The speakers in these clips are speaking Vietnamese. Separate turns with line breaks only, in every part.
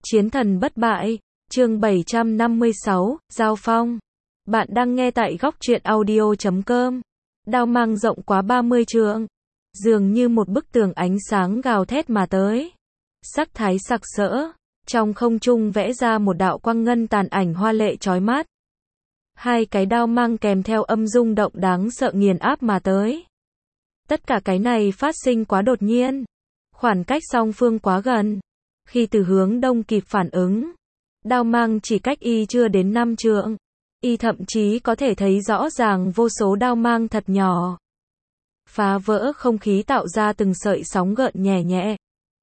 Chiến thần bất bại, chương 756, Giao phong. Bạn đang nghe tại góc truyện audio.com. Đao mang rộng quá 30 trượng, dường như một bức tường ánh sáng gào thét mà tới. Sắc thái sặc sỡ, trong không trung vẽ ra một đạo quang ngân tàn ảnh hoa lệ chói mắt. Hai cái đao mang kèm theo âm rung động đáng sợ nghiền áp mà tới. Tất cả cái này phát sinh quá đột nhiên, khoảng cách song phương quá gần. Khi từ hướng đông kịp phản ứng, đao mang chỉ cách y chưa đến 5 trượng. Y thậm chí có thể thấy rõ ràng vô số đao mang thật nhỏ, phá vỡ không khí tạo ra từng sợi sóng gợn nhẹ nhẹ.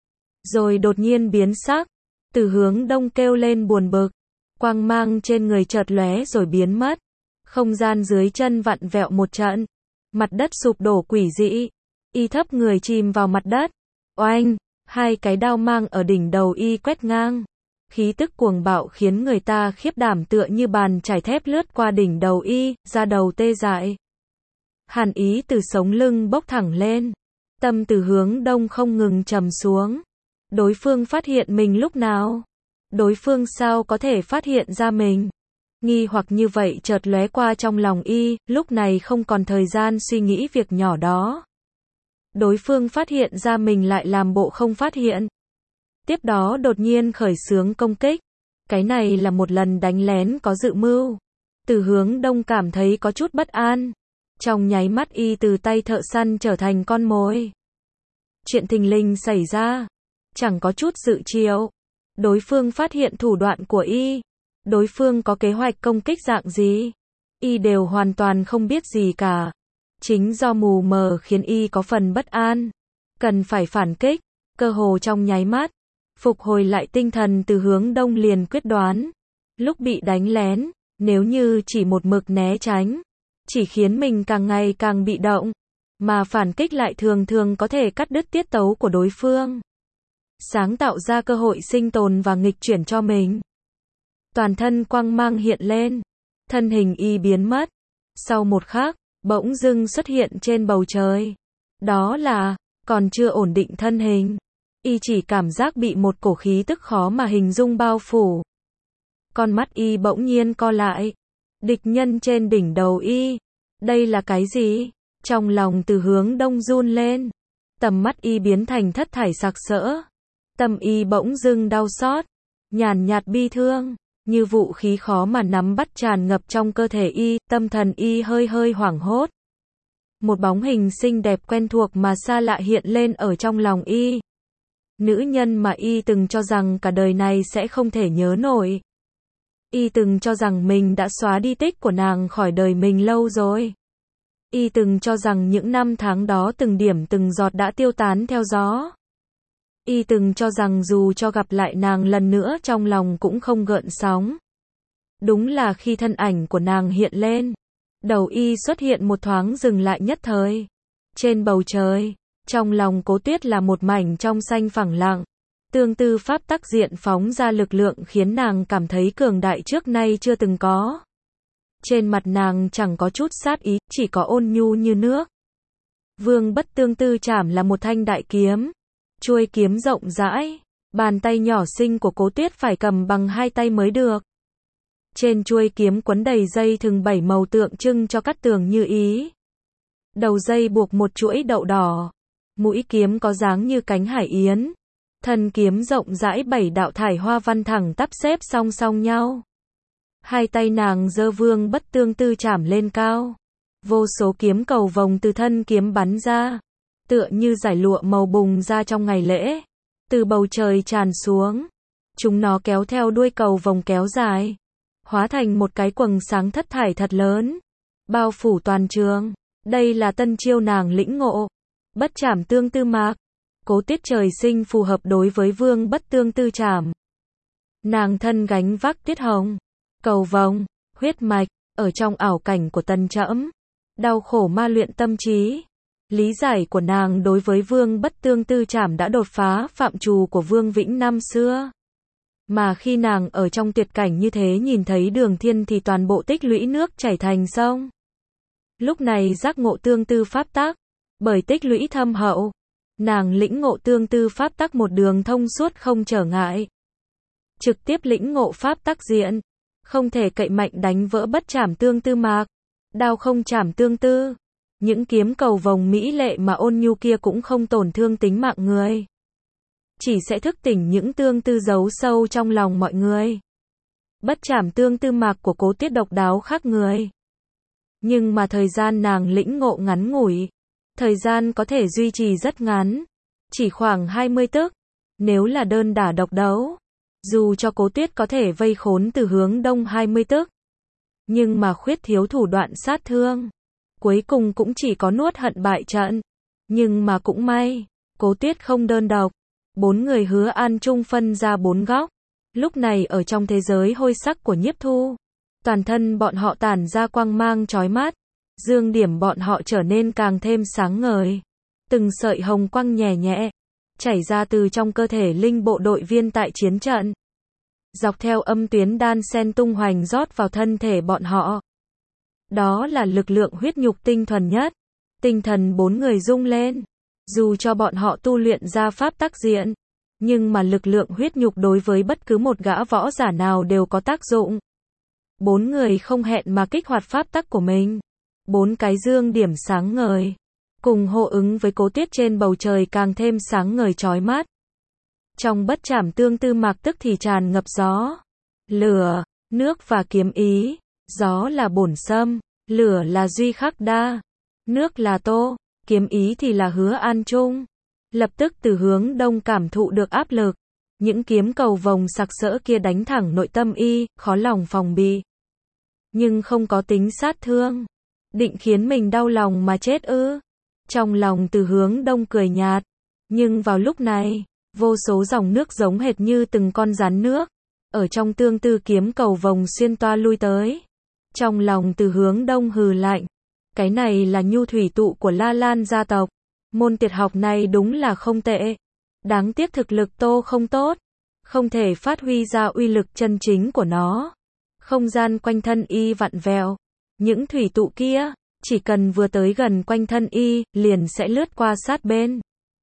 Rồi đột nhiên biến sắc, từ hướng đông kêu lên buồn bực, quang mang trên người chợt lóe rồi biến mất. Không gian dưới chân vặn vẹo một trận, mặt đất sụp đổ quỷ dị, y thấp người chìm vào mặt đất. Oanh, hai cái đao mang ở đỉnh đầu y quét ngang. Khí tức cuồng bạo khiến người ta khiếp đảm, tựa như bàn chải thép lướt qua đỉnh đầu y, da đầu tê dại. Hàn ý từ sống lưng bốc thẳng lên. Tâm từ hướng đông không ngừng trầm xuống. Đối phương phát hiện mình lúc nào? Đối phương sao có thể phát hiện ra mình? Nghi hoặc như vậy chợt lóe qua trong lòng y, lúc này không còn thời gian suy nghĩ việc nhỏ đó. Đối phương phát hiện ra mình lại làm bộ không phát hiện. Tiếp đó đột nhiên khởi xướng công kích. Cái này là một lần đánh lén có dự mưu. Từ hướng đông cảm thấy có chút bất an. Trong nháy mắt y từ tay thợ săn trở thành con mồi. Chuyện thình lình xảy ra, chẳng có chút dự triệu. Đối phương phát hiện thủ đoạn của y. Đối phương có kế hoạch công kích dạng gì, y đều hoàn toàn không biết gì cả. Chính do mù mờ khiến y có phần bất an, cần phải phản kích. Cơ hồ trong nháy mắt, phục hồi lại tinh thần, từ hướng đông liền quyết đoán. Lúc bị đánh lén, nếu như chỉ một mực né tránh, chỉ khiến mình càng ngày càng bị động, mà phản kích lại thường thường có thể cắt đứt tiết tấu của đối phương, sáng tạo ra cơ hội sinh tồn và nghịch chuyển cho mình. Toàn thân quang mang hiện lên, thân hình y biến mất. Sau một khắc, bỗng dưng xuất hiện trên bầu trời. Đó là, còn chưa ổn định thân hình, y chỉ cảm giác bị một cổ khí tức khó mà hình dung bao phủ. Con mắt y bỗng nhiên co lại. Địch nhân trên đỉnh đầu y. Đây là cái gì? Trong lòng từ hướng đông run lên. Tầm mắt y biến thành thất thải sặc sỡ. Tâm y bỗng dưng đau xót, nhàn nhạt bi thương. Như vũ khí khó mà nắm bắt tràn ngập trong cơ thể y, tâm thần y hơi hơi hoảng hốt. Một bóng hình xinh đẹp quen thuộc mà xa lạ hiện lên ở trong lòng y. Nữ nhân mà y từng cho rằng cả đời này sẽ không thể nhớ nổi. Y từng cho rằng mình đã xóa đi tích của nàng khỏi đời mình lâu rồi. Y từng cho rằng những năm tháng đó từng điểm từng giọt đã tiêu tán theo gió. Y từng cho rằng dù cho gặp lại nàng lần nữa trong lòng cũng không gợn sóng. Đúng là khi thân ảnh của nàng hiện lên, đầu y xuất hiện một thoáng dừng lại nhất thời. Trên bầu trời, trong lòng Cố Tuyết là một mảnh trong xanh phẳng lặng. Tương tư pháp tắc diện phóng ra lực lượng khiến nàng cảm thấy cường đại trước nay chưa từng có. Trên mặt nàng chẳng có chút sát ý, chỉ có ôn nhu như nước. Vương Bất Tương Tư Trảm là một thanh đại kiếm. Chuôi kiếm rộng rãi, bàn tay nhỏ xinh của Cố Tuyết phải cầm bằng hai tay mới được. Trên chuôi kiếm quấn đầy dây thừng 7 màu tượng trưng cho cát tường như ý. Đầu dây buộc một chuỗi đậu đỏ. Mũi kiếm có dáng như cánh hải yến. Thân kiếm rộng rãi 7 đạo thải hoa văn thẳng tắp xếp song song nhau. Hai tay nàng giơ Vương Bất Tương Tư Trảm lên cao. Vô số kiếm cầu vồng từ thân kiếm bắn ra, tựa như dải lụa màu bùng ra trong ngày lễ, từ bầu trời tràn xuống. Chúng nó kéo theo đuôi cầu vồng kéo dài, hóa thành một cái quầng sáng thất thải thật lớn, bao phủ toàn trường. Đây là tân chiêu nàng lĩnh ngộ, Bất Trảm Tương Tư Mạc. Cố Tuyết trời sinh phù hợp đối với Vương Bất Tương Tư Trảm. Nàng thân gánh vác tiết hồng, cầu vồng, huyết mạch, ở trong ảo cảnh của tân trẫm, đau khổ ma luyện tâm trí. Lý giải của nàng đối với Vương Bất Tương Tư Trảm đã đột phá phạm trù của Vương Vĩnh năm xưa. Mà khi nàng ở trong tuyệt cảnh như thế nhìn thấy Đường Thiên thì toàn bộ tích lũy nước chảy thành sông. Lúc này giác ngộ tương tư pháp tắc, bởi tích lũy thâm hậu, nàng lĩnh ngộ tương tư pháp tắc một đường thông suốt không trở ngại. trực tiếp lĩnh ngộ pháp tắc diện. Không thể cậy mạnh đánh vỡ bất trảm tương tư mạc. Đao không trảm tương tư. Những kiếm cầu vồng mỹ lệ mà ôn nhu kia cũng không tổn thương tính mạng người. Chỉ sẽ thức tỉnh những tương tư giấu sâu trong lòng mọi người. Bất trảm tương tư mạc của Cố Tuyết độc đáo khác người. Nhưng mà thời gian nàng lĩnh ngộ ngắn ngủi. Thời gian có thể duy trì rất ngắn. Chỉ khoảng 20 tức. Nếu là đơn đả độc đấu. Dù cho Cố Tuyết có thể vây khốn từ hướng đông 20 tức. Nhưng mà khuyết thiếu thủ đoạn sát thương. Cuối cùng cũng chỉ có nuốt hận bại trận. Nhưng mà cũng may. Cố Tuyết không đơn độc. 4 người Hứa An Trung phân ra 4 góc. Lúc này ở trong thế giới hôi sắc của Nhiếp Thu. Toàn thân bọn họ tản ra quang mang chói mắt. Dương điểm bọn họ trở nên càng thêm sáng ngời. Từng sợi hồng quang nhẹ nhẹ. Chảy ra từ trong cơ thể linh bộ đội viên tại chiến trận. Dọc theo âm tuyến đan sen tung hoành rót vào thân thể bọn họ. Đó là lực lượng huyết nhục tinh thuần nhất. Tinh thần 4 người rung lên. Dù cho bọn họ tu luyện ra pháp tắc diện. Nhưng mà lực lượng huyết nhục đối với bất cứ một gã võ giả nào đều có tác dụng. 4 người không hẹn mà kích hoạt pháp tắc của mình. 4 cái dương điểm sáng ngời. Cùng hô ứng với Cố Tuyết trên bầu trời càng thêm sáng ngời chói mắt. Trong bất trảm tương tư mạc tức thì tràn ngập gió, lửa, nước và kiếm ý. Gió là bổn sâm, lửa là Duy Khắc Đa, nước là Tô, kiếm ý thì là Hứa An Trung. Lập tức từ hướng đông cảm thụ được áp lực. Những kiếm cầu vồng sặc sỡ kia đánh thẳng nội tâm y, khó lòng phòng bị. Nhưng không có tính sát thương. Định khiến mình đau lòng mà chết ư? Trong lòng từ hướng đông cười nhạt. Nhưng vào lúc này, vô số dòng nước giống hệt như từng con rắn nước. Ở trong tương tư kiếm cầu vồng xuyên toa lui tới. Trong lòng từ hướng đông hừ lạnh. Cái này là nhu thủy tụ của La Lan gia tộc. Môn tuyệt học này đúng là không tệ. Đáng tiếc thực lực Tô không tốt. Không thể phát huy ra uy lực chân chính của nó. Không gian quanh thân y vặn vẹo. Những thủy tụ kia, chỉ cần vừa tới gần quanh thân y, liền sẽ lướt qua sát bên.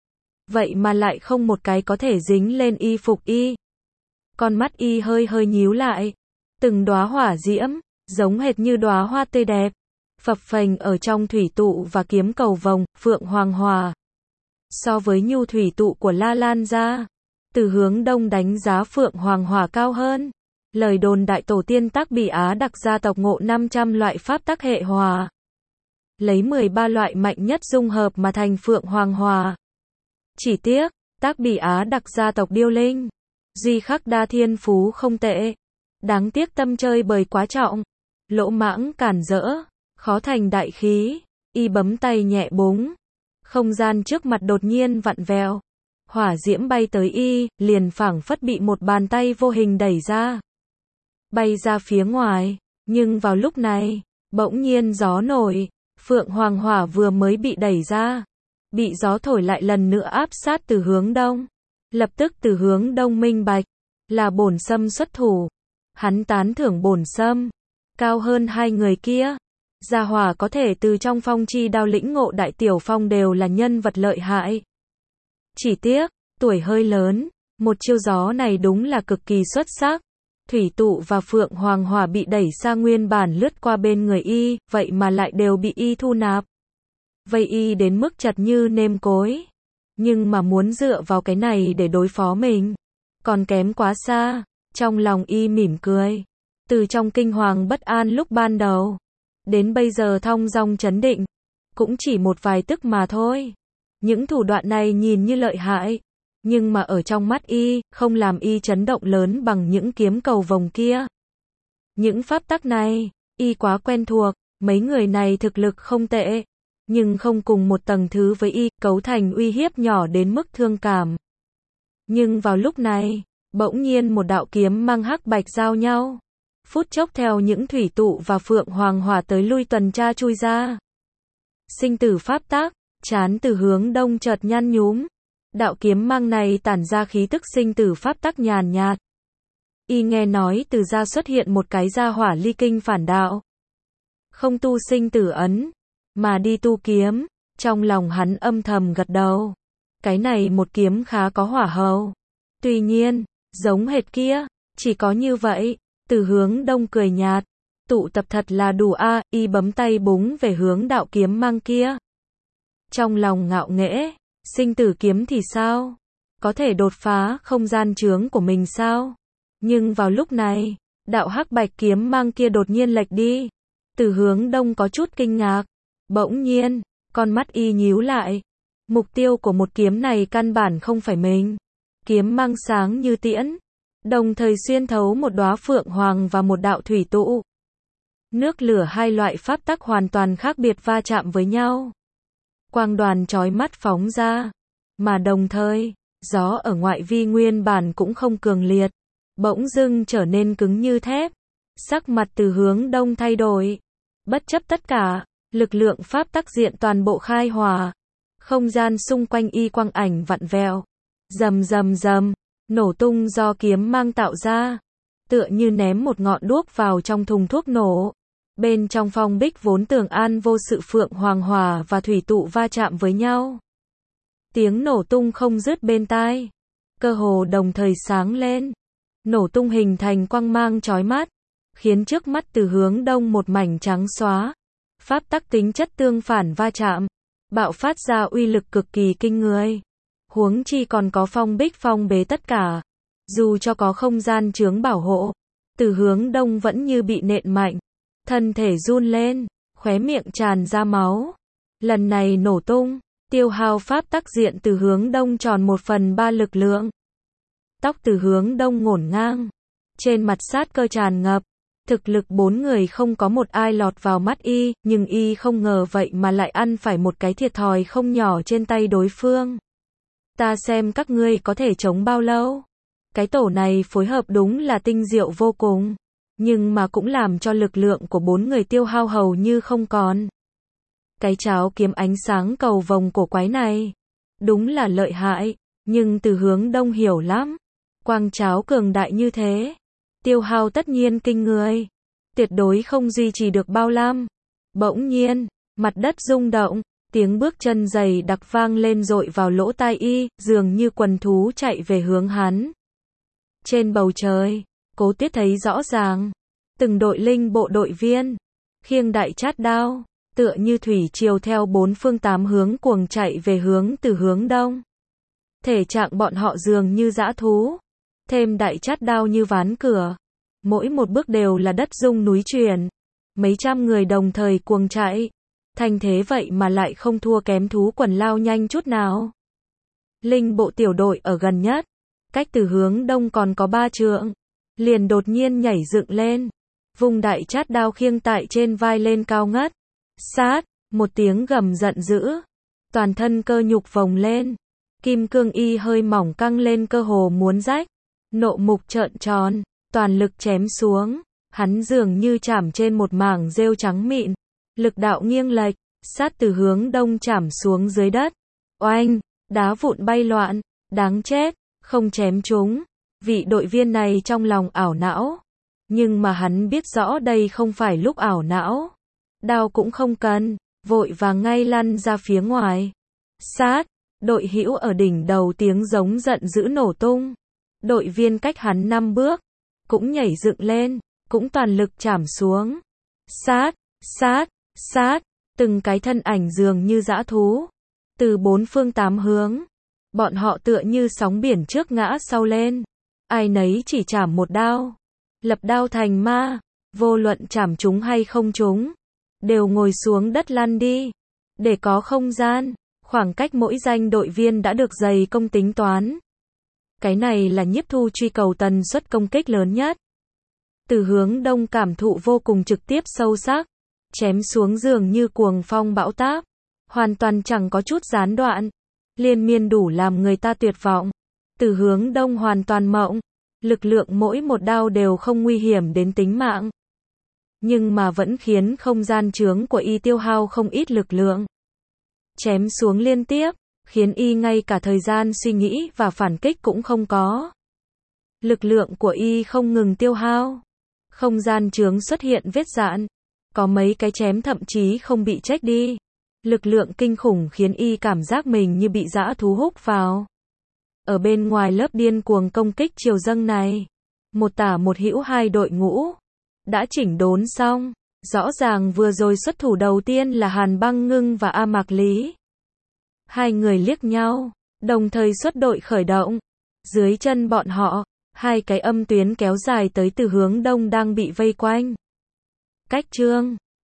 Vậy mà lại không một cái có thể dính lên y phục y. Con mắt y hơi hơi nhíu lại. Từng đóa hỏa diễm, giống hệt như đóa hoa tươi đẹp. Phập phềnh ở trong thủy tụ và kiếm cầu vồng, Phượng Hoàng Hòa. So với nhu thủy tụ của La Lan gia, từ hướng đông đánh giá Phượng Hoàng Hòa cao hơn. Lời đồn đại tổ tiên Tác Bỉ Á đặc gia tộc ngộ 500 loại pháp tắc hệ hòa. Lấy 13 loại mạnh nhất dung hợp mà thành Phượng Hoàng Hòa. Chỉ tiếc, Tác Bỉ Á đặc gia tộc điêu linh. Duy Khắc Đa thiên phú không tệ. Đáng tiếc tâm chơi bời quá trọng. Lỗ mãng cản rỡ. Khó thành đại khí. Y bấm tay nhẹ búng. Không gian trước mặt đột nhiên vặn vẹo. Hỏa diễm bay tới y, liền phảng phất bị một bàn tay vô hình đẩy ra. Bay ra phía ngoài. Nhưng vào lúc này, bỗng nhiên gió nổi. Phượng Hoàng Hỏa vừa mới bị đẩy ra. Bị gió thổi lại lần nữa áp sát từ hướng đông. Lập tức từ hướng đông minh bạch. Là bổn sâm xuất thủ. Hắn tán thưởng bổn sâm. Cao hơn hai người kia. Gia hỏa có thể từ trong phong chi đao lĩnh ngộ đại tiểu phong đều là nhân vật lợi hại. Chỉ tiếc, tuổi hơi lớn. Một chiêu gió này đúng là cực kỳ xuất sắc. Thủy tụ và Phượng Hoàng Hỏa bị đẩy xa nguyên bản lướt qua bên người y, vậy mà lại đều bị y thu nạp. Vây y đến mức chật như nêm cối. Nhưng mà muốn dựa vào cái này để đối phó mình, còn kém quá xa. Trong lòng y mỉm cười. Từ trong kinh hoàng bất an lúc ban đầu, đến bây giờ thong dong trấn định, cũng chỉ một vài tức mà thôi. Những thủ đoạn này nhìn như lợi hại, nhưng mà ở trong mắt y, không làm y chấn động lớn bằng những kiếm cầu vồng kia. Những pháp tắc này, y quá quen thuộc, mấy người này thực lực không tệ, nhưng không cùng một tầng thứ với y, cấu thành uy hiếp nhỏ đến mức thương cảm. Nhưng vào lúc này, bỗng nhiên một đạo kiếm mang hắc bạch giao nhau. Phút chốc theo những thủy tụ và Phượng Hoàng Hỏa tới lui tuần tra chui ra. Sinh tử pháp tắc, chán từ hướng đông chợt nhăn nhúm. Đạo kiếm mang này tản ra khí tức sinh tử pháp tắc nhàn nhạt. Y nghe nói từ gia xuất hiện một cái gia hỏa ly kinh phản đạo. Không tu sinh tử ấn, mà đi tu kiếm. Trong lòng hắn âm thầm gật đầu. Cái này một kiếm khá có hỏa hầu. Tuy nhiên, giống hệt kia, Chỉ có như vậy, Từ Hướng Đông cười nhạt, tụ tập thật là đủ a, y bấm tay búng về hướng đạo kiếm mang kia. Trong lòng ngạo nghễ, sinh tử kiếm thì sao? Có thể đột phá không gian chướng của mình sao? Nhưng vào lúc này, đạo hắc bạch kiếm mang kia đột nhiên lệch đi. Từ Hướng Đông có chút kinh ngạc. Bỗng nhiên, con mắt y nhíu lại. Mục tiêu của một kiếm này căn bản không phải mình. Kiếm mang sáng như tiễn, đồng thời xuyên thấu một đóa phượng hoàng và một đạo thủy tụ. Nước lửa hai loại pháp tắc hoàn toàn khác biệt va chạm với nhau. Quang đoàn chói mắt phóng ra, mà đồng thời, gió ở ngoại vi nguyên bản cũng không cường liệt, bỗng dưng trở nên cứng như thép. Sắc mặt Từ Hướng Đông thay đổi, bất chấp tất cả, lực lượng pháp tắc diện toàn bộ khai hỏa. Không gian xung quanh y quang ảnh vặn vẹo, rầm rầm rầm, nổ tung do kiếm mang tạo ra, tựa như ném một ngọn đuốc vào trong thùng thuốc nổ. Bên trong phong bích vốn tưởng an vô sự, phượng hoàng hỏa và thủy tụ va chạm với nhau. Tiếng nổ tung không dứt bên tai, cơ hồ đồng thời sáng lên. Nổ tung hình thành quang mang chói mắt, khiến trước mắt Từ Hướng Đông một mảnh trắng xóa. Pháp tắc tính chất tương phản va chạm, bạo phát ra uy lực cực kỳ kinh người. Huống chi còn có phong bích phong bế tất cả. Dù cho có không gian chướng bảo hộ, Từ Hướng Đông vẫn như bị nện mạnh. Thân thể run lên, khóe miệng tràn ra máu. Lần này nổ tung, tiêu hao pháp tắc diện Từ Hướng Đông tròn 1/3 lực lượng. Tóc Từ Hướng Đông ngổn ngang, trên mặt sát cơ tràn ngập. Thực lực 4 người không có một ai lọt vào mắt y, nhưng y không ngờ vậy mà lại ăn phải một cái thiệt thòi không nhỏ trên tay đối phương. Ta xem các ngươi có thể chống bao lâu. Cái tổ này phối hợp đúng là tinh diệu vô cùng, nhưng mà cũng làm cho lực lượng của 4 người tiêu hao hầu như không còn. Cái cháo kiếm ánh sáng cầu vồng cổ quái này, đúng là lợi hại, nhưng Từ Hướng Đông hiểu lắm. Quang cháo cường đại như thế, tiêu hao tất nhiên kinh người, tuyệt đối không duy trì được bao năm. Bỗng nhiên, mặt đất rung động, tiếng bước chân dày đặc vang lên dội vào lỗ tai y, dường như quần thú chạy về hướng hắn. Trên bầu trời, Cố Tiết thấy rõ ràng, từng đội linh bộ đội viên, khiêng đại chát đao, tựa như thủy triều theo 4 phương 8 hướng cuồng chạy về hướng Từ Hướng Đông. Thể trạng bọn họ dường như dã thú, thêm đại chát đao như ván cửa. Mỗi một bước đều là đất rung núi chuyển. Mấy trăm người đồng thời cuồng chạy. Thành thế vậy mà lại không thua kém thú quần lao nhanh chút nào. Linh bộ tiểu đội ở gần nhất, cách Từ Hướng Đông còn có 3 trượng, liền đột nhiên nhảy dựng lên, vùng đại chát đao khiêng tại trên vai lên cao ngất. Sát, một tiếng gầm giận dữ, toàn thân cơ nhục phồng lên, kim cương y hơi mỏng căng lên cơ hồ muốn rách, nộ mục trợn tròn, toàn lực chém xuống, hắn dường như chạm trên một mảng rêu trắng mịn, lực đạo nghiêng lệch, sát Từ Hướng Đông chạm xuống dưới đất. Oanh, đá vụn bay loạn, đáng chết, không chém trúng. Vị đội viên này trong lòng ảo não, nhưng mà hắn biết rõ đây không phải lúc ảo não. Đao cũng không cần, vội vàng ngay lăn ra phía ngoài. Sát, đội hữu ở đỉnh đầu tiếng giống giận dữ nổ tung. Đội viên cách hắn 5 bước, cũng nhảy dựng lên, cũng toàn lực chạm xuống. Sát, sát, sát, từng cái thân ảnh dường như dã thú, từ 4 phương 8 hướng. Bọn họ tựa như sóng biển trước ngã sau lên, ai nấy chỉ chạm một đao, lập đao thành ma, vô luận chạm trúng hay không trúng, đều ngồi xuống đất lăn đi, để có không gian. Khoảng cách mỗi danh đội viên đã được dày công tính toán. Cái này là Nhiếp Thu truy cầu tần suất công kích lớn nhất. Từ Hướng Đông cảm thụ vô cùng trực tiếp sâu sắc, chém xuống dường như cuồng phong bão táp, hoàn toàn chẳng có chút gián đoạn, liên miên đủ làm người ta tuyệt vọng. Từ Hướng Đông hoàn toàn mộng, lực lượng mỗi một đao đều không nguy hiểm đến tính mạng, nhưng mà vẫn khiến không gian chướng của y tiêu hao không ít lực lượng. Chém xuống liên tiếp, khiến y ngay cả thời gian suy nghĩ và phản kích cũng không có. Lực lượng của y không ngừng tiêu hao. Không gian chướng xuất hiện vết rạn, có mấy cái chém thậm chí không bị trách đi. Lực lượng kinh khủng khiến y cảm giác mình như bị dã thú húc vào. Ở bên ngoài lớp điên cuồng công kích triều dâng này, một tả một hữu hai đội ngũ. Đã chỉnh đốn xong. Rõ ràng vừa rồi xuất thủ đầu tiên là Hàn Băng Ngưng và A Mạc Lý. Hai người liếc nhau, đồng thời xuất đội khởi động. Dưới chân bọn họ, hai cái âm tuyến kéo dài tới từ hướng đông đang bị vây quanh. Cách Trương